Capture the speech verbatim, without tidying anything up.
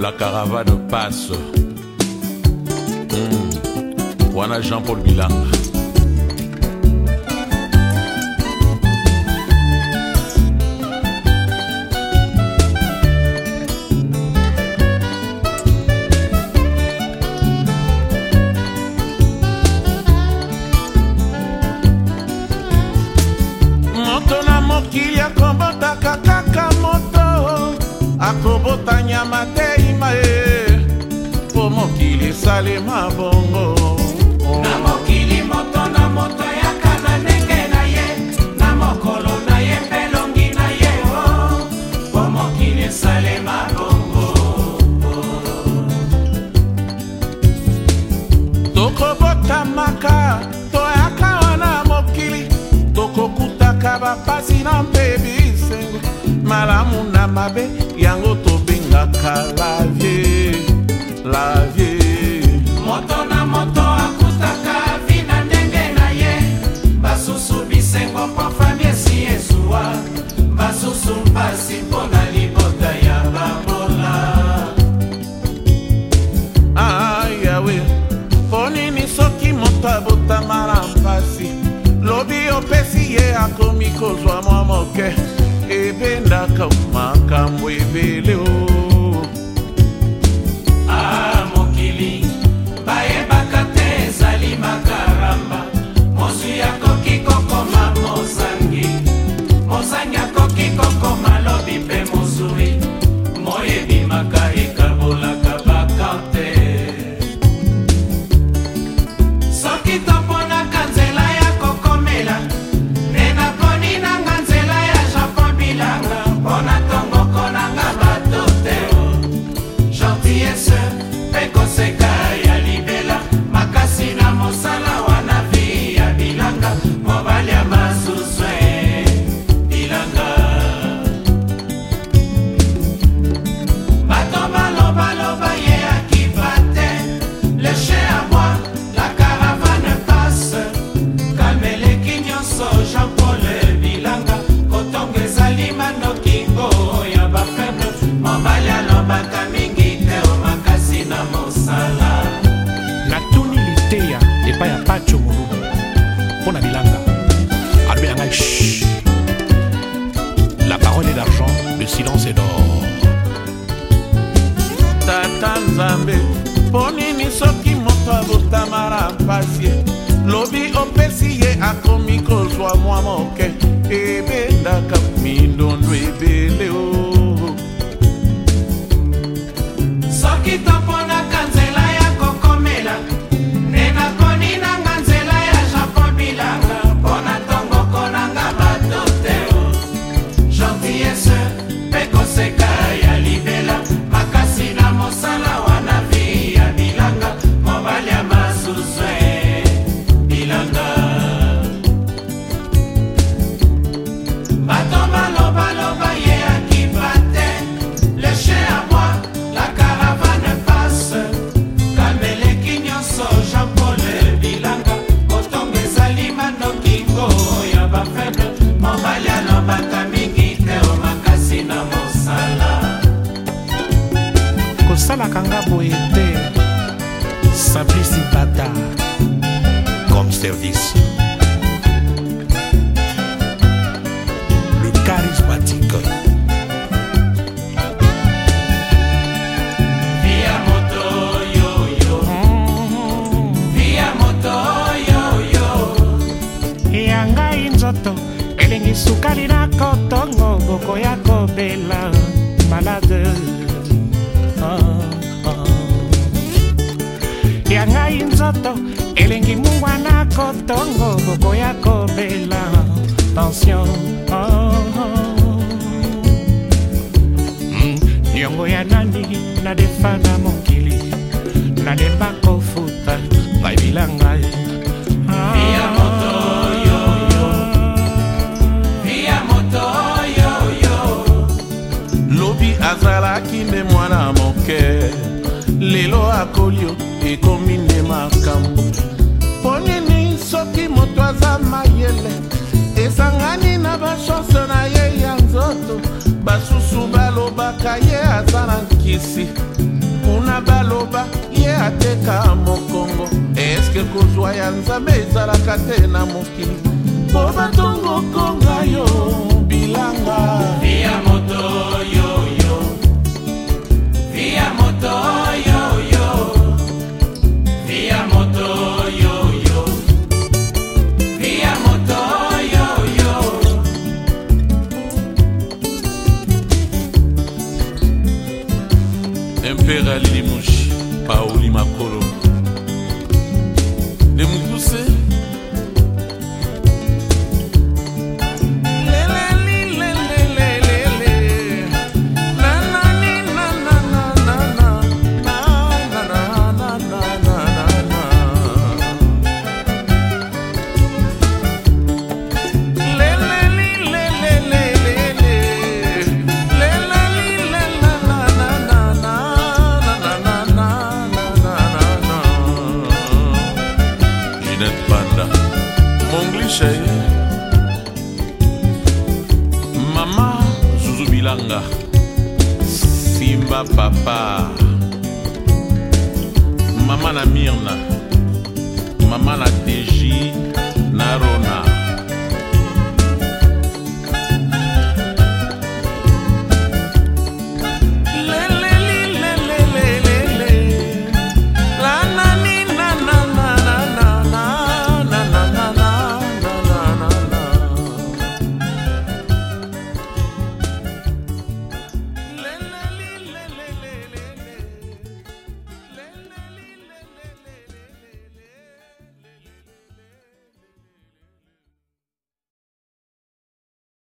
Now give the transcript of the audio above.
La caravane passe. Mmh. Wana Jean-Paul Bilanga. Moto na mokili akobotaka kaka moto, akobota nyama te ima e, po mokili esalema bongo. Na mokili moto na moto yaka na ndenge na ye, na mokolo na ye pelongi na ye o, po mokili esalema bongo. Tokobota maka, toyaka wana mokili, tokokutaka bapasi na mpe bisengo, malamu na mabe yango tobengaka la vie, la vie. Moto na moto akutaka vina ndenge na ye, basusu bisengo po fami esi ezuwa, basusu mpasi mpona libota ya babola. Ah yawe, ponini soki moto abotama na mpasi, lobi opesi ye akomi kozwa mwa moke, ebendaka makambo ebele o. Ah mokili, bayebaka te ezali makaramba, mozwi akoki kokoma mozangi, mozangi akoki kokoma lobi mpe mozwi, moyebi maka ekabolaka bakante. Soki toponaka nzela ya kokomela, nena poni nanga nzela ya Jean-Paul Bilanga, mpona tongoko nanga bato te o. Gentillesse mpe koseka ya libela, makasi na mosala wana vi ya Bilanga, mobali ya masusu e Bilanga. Bato balobaloba ye akiva te, le chien à moi, la caravane passe, kameleki nyonso Jean-Paul Bilanga, kotonga ezali manokingo ya bafaible, mobali alobaka mingi te o makasi na mosala. natuni liteya epai ya pacho molumu mpo na Bilanga alobi na ngai shh. La parole est d'argent, le silence est d'or. Tata Nzambe, ponini soki moto abotama na mpasi, lobi opesi ye akomi kozwa mwa moke, ebendaka mindondo ebele o. Soki toponaka nzela ya kokomela, nena poni nanga nzela ya Jean-Paul Bilanga, mpona tongoko nanga bato te o. Gentillesse mpe koseka ya libela, makasi na mosala wana vi ya Bilanga, mobali ya masusu e Bilanga. Bato balobaloba ye akiva te, le chien à moi, la caravane passe, kameleki nyonso Jean-Paul Bilanga, kotonga ezali manokingo ya bafaible, mobali alobaka mingi te o makasi na mosala. kosalaka nga boye te, simplicitata comme service. Le charismatique. Via moto yo yo, via moto yo yo, ya ngai nzoto elengi sukali na kotongo, bokoya kobela malade. Ah, ah. Ya ngai nzoto elengi mungwa na kotongo, bokoya kobela tension. Ah, ah. Mm, niongo ya nani na defa na mokili, na demba kofuta ngai Bilanga. Ah, via moto yo yo, via moto yo yo. Lobi azalaki nde mwana moke, lelo akolio ekomi nde makambo. Ponini soki moto aza mayele, esangani na bachance na ye ya nzoto, basusu balobaka ye aza na nkisi, na baloba ye ateka mokongo. Eske kozwa ya nzambe ezalaka te na mokili po batongo konga yo bilanga. Via moto yo yo, via moto yo yo, via moto yo yo, via moto yo yo. Impera Limushi, Pauli Makolo. De Mukuse. Mama Zuzu Bilanga, Simba Papa, Mama na Mirna, Mama na Teji.